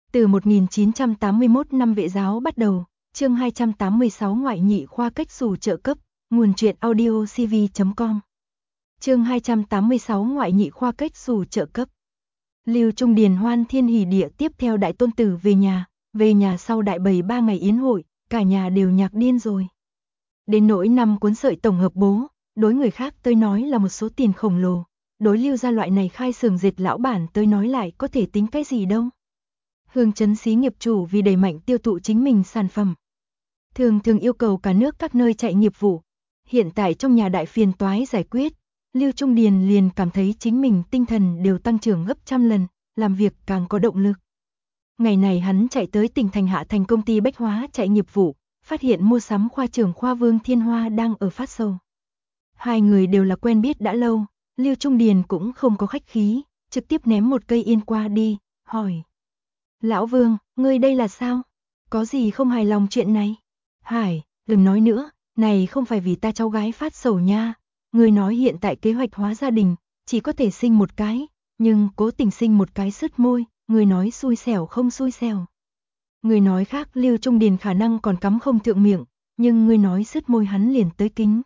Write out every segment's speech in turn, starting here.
Từ 1981 năm vệ giáo bắt đầu, chương 286 ngoại nhị khoa cách xù trợ cấp, nguồn truyện audio cv.com. Chương 286 ngoại nhị khoa cách xù trợ cấp. Lưu Trung Điền hoan thiên hỉ địa tiếp theo đại tôn tử về nhà sau đại bày 3 ngày yến hội, cả nhà đều nhạc điên rồi. Đến nỗi 5 cuốn sợi tổng hợp bố, đối người khác tôi nói là một số tiền khổng lồ, đối Lưu gia loại này khai xưởng dệt lão bản tôi nói lại có thể tính cái gì đâu. Hương Chấn xí nghiệp chủ vì đẩy mạnh tiêu thụ chính mình sản phẩm, thường yêu cầu cả nước các nơi chạy nghiệp vụ. Hiện tại trong nhà đại phiền toái giải quyết, Lưu Trung Điền liền cảm thấy chính mình tinh thần đều tăng trưởng gấp trăm lần, làm việc càng có động lực. Ngày này hắn chạy tới tỉnh thành Hạ Thành công ty bách hóa chạy nghiệp vụ, phát hiện mua sắm khoa trưởng khoa Vương Thiên Hoa đang ở phát sầu. Hai người đều là quen biết đã lâu, Lưu Trung Điền cũng không có khách khí, trực tiếp ném một cây yên qua đi, hỏi. Lão Vương, ngươi đây là sao? Có gì không hài lòng chuyện này? Hải, đừng nói nữa, này không phải vì ta cháu gái phát sầu nha. Ngươi nói hiện tại kế hoạch hóa gia đình, chỉ có thể sinh một cái, nhưng cố tình sinh một cái sứt môi, ngươi nói xui xẻo không xui xẻo. Ngươi nói khác Lưu Trung Điền khả năng còn cắm không thượng miệng, nhưng ngươi nói sứt môi hắn liền tới kính.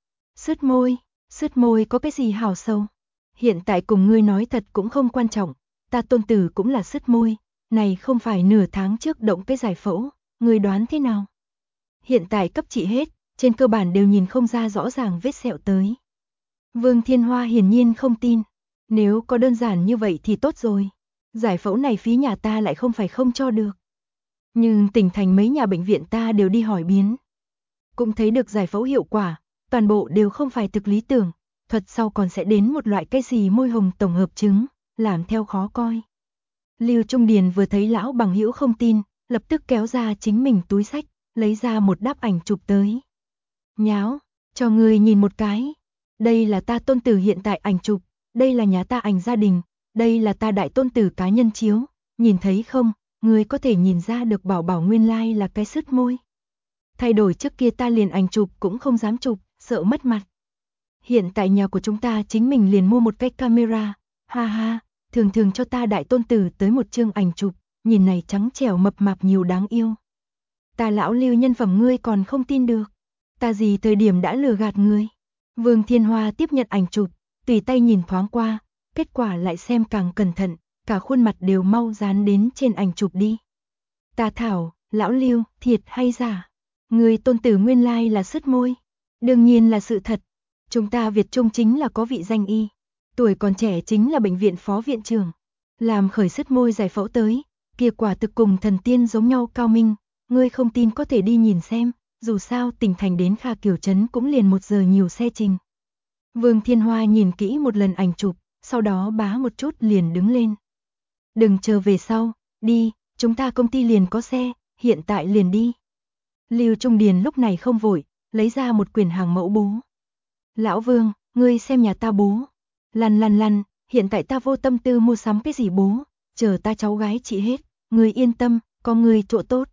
Sứt môi có cái gì hảo sâu? Hiện tại cùng ngươi nói thật cũng không quan trọng, ta tôn tử cũng là sứt môi. Này không phải nửa tháng trước động cái giải phẫu, người đoán thế nào? Hiện tại cấp trị hết, trên cơ bản đều nhìn không ra rõ ràng vết sẹo tới. Vương Thiên Hoa hiển nhiên không tin, nếu có đơn giản như vậy thì tốt rồi. Giải phẫu này phí nhà ta lại không phải không cho được. Nhưng tỉnh thành mấy nhà bệnh viện ta đều đi hỏi biến. Cũng thấy được giải phẫu hiệu quả, toàn bộ đều không phải thực lý tưởng, thuật sau còn sẽ đến một loại cái gì môi hồng tổng hợp chứng, làm theo khó coi. Lưu Trung Điền vừa thấy lão bằng hữu không tin, lập tức kéo ra chính mình túi xách, lấy ra một đáp ảnh chụp tới. Nháo, cho người nhìn một cái. Đây là ta tôn tử hiện tại ảnh chụp, đây là nhà ta ảnh gia đình, đây là ta đại tôn tử cá nhân chiếu, nhìn thấy không, người có thể nhìn ra được bảo bảo nguyên lai là cái sứt môi. Thay đổi trước kia ta liền ảnh chụp cũng không dám chụp, sợ mất mặt. Hiện tại nhà của chúng ta chính mình liền mua một cái camera, ha ha. Thường cho ta đại tôn tử tới một chương ảnh chụp, nhìn này trắng trẻo mập mạp nhiều đáng yêu. Ta lão Lưu nhân phẩm ngươi còn không tin được, ta gì thời điểm đã lừa gạt ngươi. Vương Thiên Hoa tiếp nhận ảnh chụp, tùy tay nhìn thoáng qua, kết quả lại xem càng cẩn thận, cả khuôn mặt đều mau dán đến trên ảnh chụp đi. Ta thảo, lão Lưu, thiệt hay giả? Ngươi tôn tử nguyên lai là sứt môi. Đương nhiên là sự thật, chúng ta Việt Trung chính là có vị danh y. Tuổi còn trẻ chính là bệnh viện phó viện trưởng, làm khởi sứt môi giải phẫu tới, kia quả thực cùng thần tiên giống nhau cao minh, ngươi không tin có thể đi nhìn xem, dù sao tỉnh thành đến Kha Kiều Trấn cũng liền 1 giờ nhiều xe trình. Vương Thiên Hoa nhìn kỹ một lần ảnh chụp, sau đó bá một chút liền đứng lên. Đừng chờ về sau, đi, chúng ta công ty liền có xe, hiện tại liền đi. Lưu Trung Điền lúc này không vội, lấy ra một quyển hàng mẫu bố. Lão Vương, ngươi xem nhà ta bố. Lăn, hiện tại ta vô tâm tư mua sắm cái gì bố, chờ ta cháu gái trị hết, người yên tâm, có người chỗ tốt.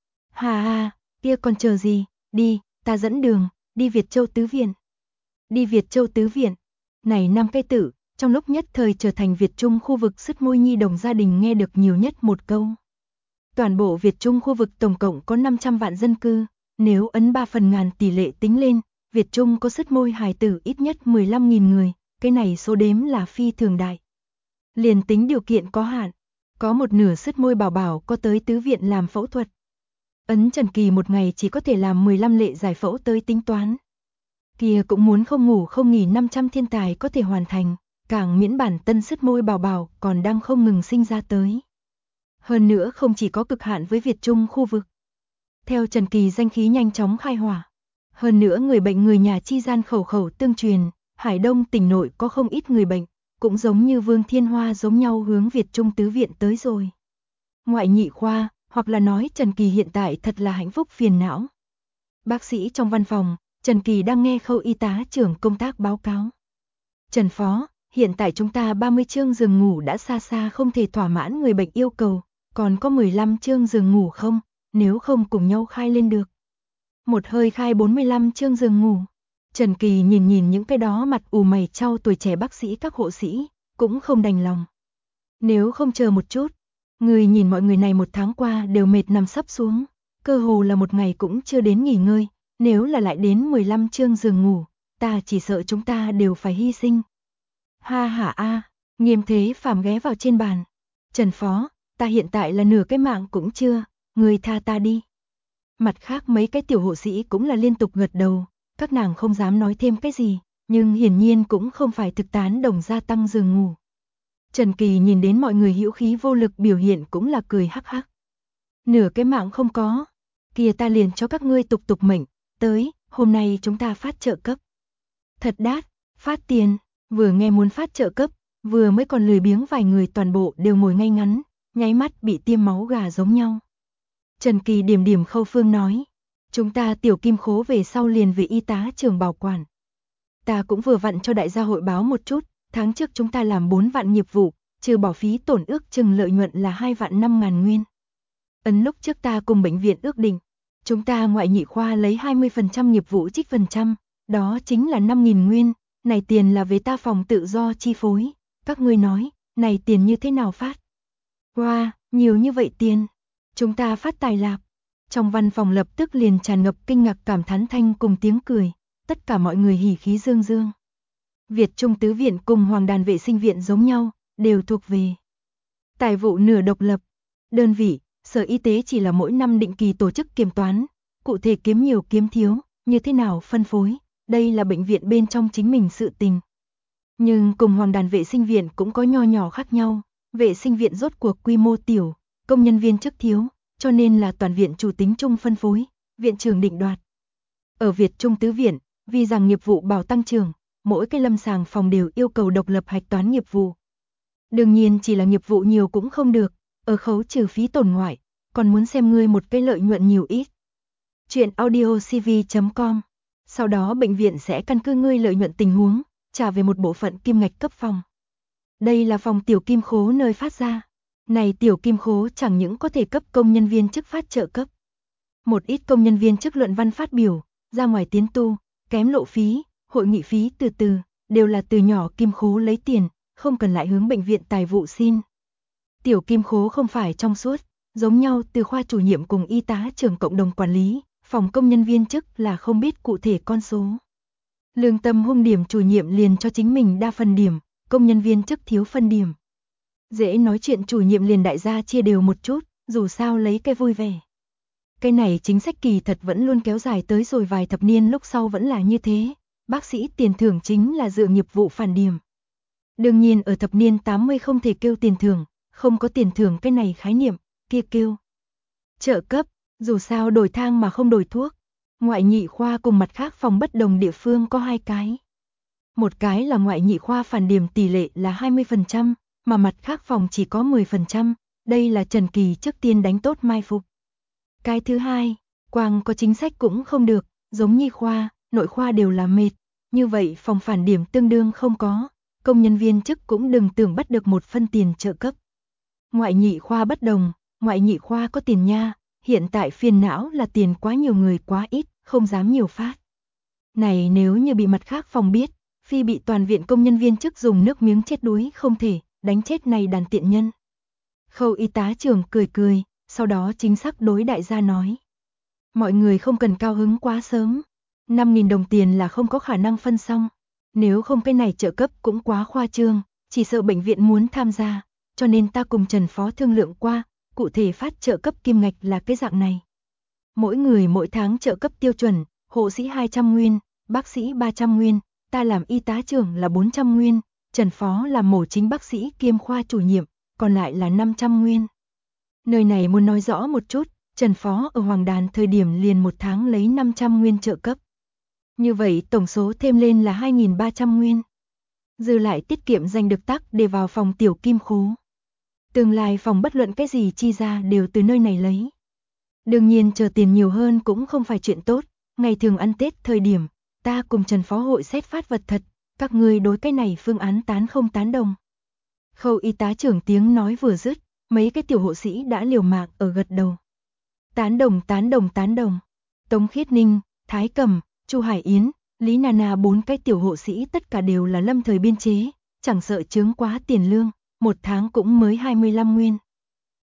Hà, kia còn chờ gì, đi, ta dẫn đường, đi Việt Châu Tứ Viện. Đi Việt Châu Tứ Viện, này 5 cái tự, trong lúc nhất thời trở thành Việt Trung khu vực sứt môi nhi đồng gia đình nghe được nhiều nhất một câu. Toàn bộ Việt Trung khu vực tổng cộng có 500 vạn dân cư, nếu ấn 3 phần ngàn tỷ lệ tính lên, Việt Trung có sứt môi hài tử ít nhất 15.000 người. Cái này số đếm là phi thường đại. Liền tính điều kiện có hạn, có một nửa sứt môi bảo bảo có tới tứ viện làm phẫu thuật. Ấn Trần Kỳ một ngày chỉ có thể làm 15 lệ giải phẫu tới tính toán. Kia cũng muốn không ngủ không nghỉ 500 thiên tài có thể hoàn thành, càng miễn bản tân sứt môi bảo bảo còn đang không ngừng sinh ra tới. Hơn nữa không chỉ có cực hạn với Việt Trung khu vực. Theo Trần Kỳ danh khí nhanh chóng khai hỏa. Hơn nữa người bệnh người nhà chi gian khẩu tương truyền. Hải Đông tỉnh nội có không ít người bệnh, cũng giống như Vương Thiên Hoa giống nhau hướng Việt Trung Tứ Viện tới rồi. Ngoại nhị khoa, hoặc là nói Trần Kỳ hiện tại thật là hạnh phúc phiền não. Bác sĩ trong văn phòng, Trần Kỳ đang nghe Khâu y tá trưởng công tác báo cáo. Trần Phó, hiện tại chúng ta 30 chương giường ngủ đã xa không thể thỏa mãn người bệnh yêu cầu, còn có 15 chương giường ngủ không, nếu không cùng nhau khai lên được. Một hơi khai 45 chương giường ngủ. Trần Kỳ nhìn những cái đó mặt ù mày chau tuổi trẻ bác sĩ các hộ sĩ, cũng không đành lòng. Nếu không chờ một chút, Người nhìn mọi người này một tháng qua đều mệt nằm sấp xuống, cơ hồ là một ngày cũng chưa đến nghỉ ngơi, nếu là lại đến 15 chương giường ngủ, ta chỉ sợ chúng ta đều phải hy sinh. Ha ha a, Nghiêm Thế Phàm ghé vào trên bàn. Trần Phó, ta hiện tại là nửa cái mạng cũng chưa, người tha ta đi. Mặt khác mấy cái tiểu hộ sĩ cũng là liên tục gật đầu, các nàng không dám nói thêm cái gì, nhưng hiển nhiên cũng không phải thực tán đồng gia tăng giường ngủ. Trần Kỳ nhìn đến mọi người hữu khí vô lực biểu hiện cũng là cười hắc hắc. Nửa cái mạng không có, kìa ta liền cho các ngươi tục mệnh, tới, hôm nay chúng ta phát trợ cấp. Thật đát, phát tiền, vừa nghe muốn phát trợ cấp, vừa mới còn lười biếng vài người toàn bộ đều ngồi ngay ngắn, nháy mắt bị tiêm máu gà giống nhau. Trần Kỳ điểm điểm Khâu Phương nói, chúng ta tiểu kim khố về sau liền về y tá trường bảo quản. Ta cũng vừa vặn cho đại gia hội báo một chút, tháng trước chúng ta làm 4 vạn nghiệp vụ, trừ bỏ phí tổn ước chừng lợi nhuận là 2 vạn 5.000 nguyên. Lúc trước ta cùng bệnh viện ước định, chúng ta ngoại nhị khoa lấy 20% nghiệp vụ trích phần trăm, đó chính là 5.000 nguyên, này tiền là về ta phòng tự do chi phối, các ngươi nói, này tiền như thế nào phát? Wow, nhiều như vậy tiền, chúng ta phát tài lạp. Trong văn phòng lập tức liền tràn ngập kinh ngạc cảm thán thanh cùng tiếng cười, tất cả mọi người hỉ khí dương dương. Việt Trung Tứ Viện cùng Hoàng Đàn Vệ Sinh Viện giống nhau, đều thuộc về tài vụ nửa độc lập. Đơn vị, Sở Y tế chỉ là mỗi năm định kỳ tổ chức kiểm toán, cụ thể kiếm nhiều kiếm thiếu, như thế nào phân phối, đây là bệnh viện bên trong chính mình sự tình. Nhưng cùng Hoàng Đàn Vệ Sinh Viện cũng có nho nhỏ khác nhau, vệ sinh viện rốt cuộc quy mô tiểu, công nhân viên chức thiếu, cho nên là toàn viện chủ tính chung phân phối, viện trưởng định đoạt. Ở Việt Trung Tứ Viện, vì rằng nghiệp vụ bảo tăng trưởng, mỗi cái lâm sàng phòng đều yêu cầu độc lập hạch toán nghiệp vụ. Đương nhiên chỉ là nghiệp vụ nhiều cũng không được, ở khấu trừ phí tổn ngoại, còn muốn xem ngươi một cái lợi nhuận nhiều ít. Chuyện audiocv.com. Sau đó bệnh viện sẽ căn cứ ngươi lợi nhuận tình huống, trả về một bộ phận kim ngạch cấp phòng. Đây là phòng tiểu kim khố nơi phát ra. Này tiểu kim khố chẳng những có thể cấp công nhân viên chức phát trợ cấp. Một ít công nhân viên chức luận văn phát biểu, ra ngoài tiến tu, kém lộ phí, hội nghị phí từ từ, đều là từ nhỏ kim khố lấy tiền, không cần lại hướng bệnh viện tài vụ xin. Tiểu kim khố không phải trong suốt, giống nhau từ khoa chủ nhiệm cùng y tá trưởng cộng đồng quản lý, phòng công nhân viên chức là không biết cụ thể con số. Lương tâm hung điểm chủ nhiệm liền cho chính mình đa phần điểm, công nhân viên chức thiếu phân điểm. Dễ nói chuyện chủ nhiệm liền đại gia chia đều một chút, dù sao lấy cái vui vẻ. Cái này chính sách kỳ thật vẫn luôn kéo dài tới rồi vài thập niên lúc sau vẫn là như thế, bác sĩ tiền thưởng chính là dựa nghiệp vụ phản điểm. Đương nhiên ở thập niên 80 không thể kêu tiền thưởng, không có tiền thưởng cái này khái niệm, kia kêu trợ cấp, dù sao đổi thang mà không đổi thuốc. Ngoại nhị khoa cùng mặt khác phòng bất đồng địa phương có hai cái. Một cái là ngoại nhị khoa phản điểm tỷ lệ là 20%, mà mặt khác phòng chỉ có 10%, đây là Trần Kỳ trước tiên đánh tốt mai phục. Cái thứ hai, quang có chính sách cũng không được, giống nhi khoa, nội khoa đều là mệt, như vậy phòng phản điểm tương đương không có, công nhân viên chức cũng đừng tưởng bắt được một phân tiền trợ cấp. Ngoại nhị khoa bất đồng, ngoại nhị khoa có tiền nha, hiện tại phiền não là tiền quá nhiều người quá ít, không dám nhiều phát. Này nếu như bị mặt khác phòng biết, phi bị toàn viện công nhân viên chức dùng nước miếng chết đuối không thể, đánh chết này đàn tiện nhân. Khâu y tá trưởng cười, sau đó chính xác đối đại gia nói. Mọi người không cần cao hứng quá sớm, 5.000 đồng tiền là không có khả năng phân xong, nếu không cái này trợ cấp cũng quá khoa trương, chỉ sợ bệnh viện muốn tham gia, cho nên ta cùng Trần Phó thương lượng qua, cụ thể phát trợ cấp kim ngạch là cái dạng này. Mỗi người mỗi tháng trợ cấp tiêu chuẩn, hộ sĩ 200 nguyên, bác sĩ 300 nguyên, ta làm y tá trưởng là 400 nguyên, Trần Phó làm mổ chính bác sĩ kiêm khoa chủ nhiệm, còn lại là 500 nguyên. Nơi này muốn nói rõ một chút, Trần Phó ở Hoàng Đàn thời điểm liền một tháng lấy 500 nguyên trợ cấp. Như vậy tổng số thêm lên là 2.300 nguyên. Dư lại tiết kiệm dành được tắc để vào phòng tiểu kim khố. Tương lai phòng bất luận cái gì chi ra đều từ nơi này lấy. Đương nhiên chờ tiền nhiều hơn cũng không phải chuyện tốt, ngày thường ăn Tết thời điểm, ta cùng Trần Phó hội xét phát vật thật, các ngươi đối cái này phương án tán không tán đồng. Khâu y tá trưởng tiếng nói vừa dứt, mấy cái tiểu hộ sĩ đã liều mạng ở gật đầu. Tán đồng. Tống Khiết Ninh, Thái Cẩm, Chu Hải Yến, Lý Nana 4 cái tiểu hộ sĩ tất cả đều là lâm thời biên chế, chẳng sợ chướng quá tiền lương, một tháng cũng mới 25 nguyên.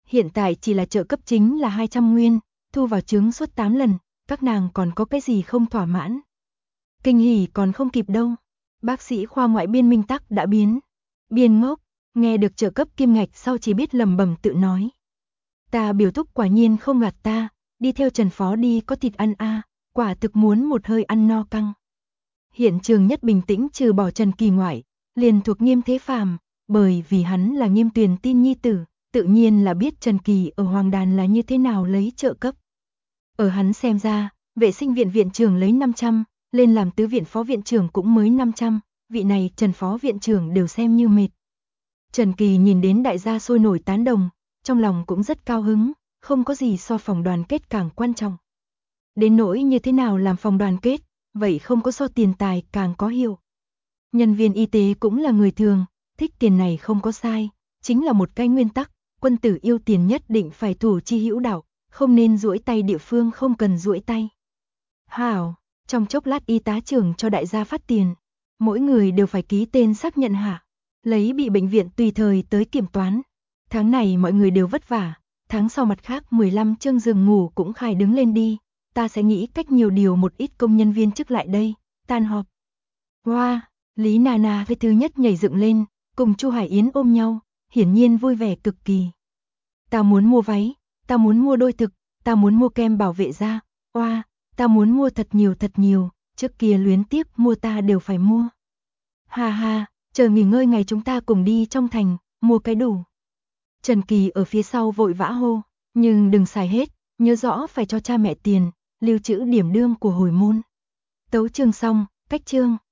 Hiện tại chỉ là trợ cấp chính là 200 nguyên, thu vào trướng suốt 8 lần, các nàng còn có cái gì không thỏa mãn. Kinh hỉ còn không kịp đâu. Bác sĩ khoa ngoại Biên Minh Tắc đã biên ngốc, nghe được trợ cấp kim ngạch sau chỉ biết lẩm bẩm tự nói. Ta biểu thúc quả nhiên không gạt ta, đi theo Trần Phó đi có thịt ăn a, quả thực muốn một hơi ăn no căng. Hiện trường nhất bình tĩnh trừ bỏ Trần Kỳ ngoại, liền thuộc Nghiêm Thế Phàm, bởi vì hắn là Nghiêm Tuyền tin nhi tử, tự nhiên là biết Trần Kỳ ở Hoàng Đàn là như thế nào lấy trợ cấp. Ở hắn xem ra, vệ sinh viện viện trưởng lấy 500, lên làm tứ viện phó viện trưởng cũng mới 500, vị này Trần phó viện trưởng đều xem như mệt. Trần Kỳ nhìn đến đại gia sôi nổi tán đồng, trong lòng cũng rất cao hứng, không có gì so phòng đoàn kết càng quan trọng. Đến nỗi như thế nào làm phòng đoàn kết, vậy không có so tiền tài càng có hiệu. Nhân viên y tế cũng là người thường, thích tiền này không có sai, chính là một cái nguyên tắc, quân tử yêu tiền nhất định phải thủ chi hữu đạo, không nên duỗi tay địa phương không cần duỗi tay. Hảo, trong chốc lát y tá trưởng cho đại gia phát tiền, mỗi người đều phải ký tên xác nhận hạ, lấy bị bệnh viện tùy thời tới kiểm toán. Tháng này mọi người đều vất vả, tháng sau mặt khác 15 chương giường ngủ cũng khai đứng lên đi, ta sẽ nghĩ cách nhiều điều một ít công nhân viên chức lại đây, tan họp. Wow, Lý Nana với thứ nhất nhảy dựng lên, cùng Chu Hải Yến ôm nhau, hiển nhiên vui vẻ cực kỳ. Ta muốn mua váy, ta muốn mua đôi thực, ta muốn mua kem bảo vệ da, oa, ta muốn mua thật nhiều, trước kia luyến tiếc mua ta đều phải mua. Ha ha, chờ nghỉ ngơi ngày chúng ta cùng đi trong thành, mua cái đủ. Trần Kỳ ở phía sau vội vã hô, nhưng đừng xài hết, nhớ rõ phải cho cha mẹ tiền, lưu trữ điểm đương của hồi môn. Tấu chương xong, cách chương.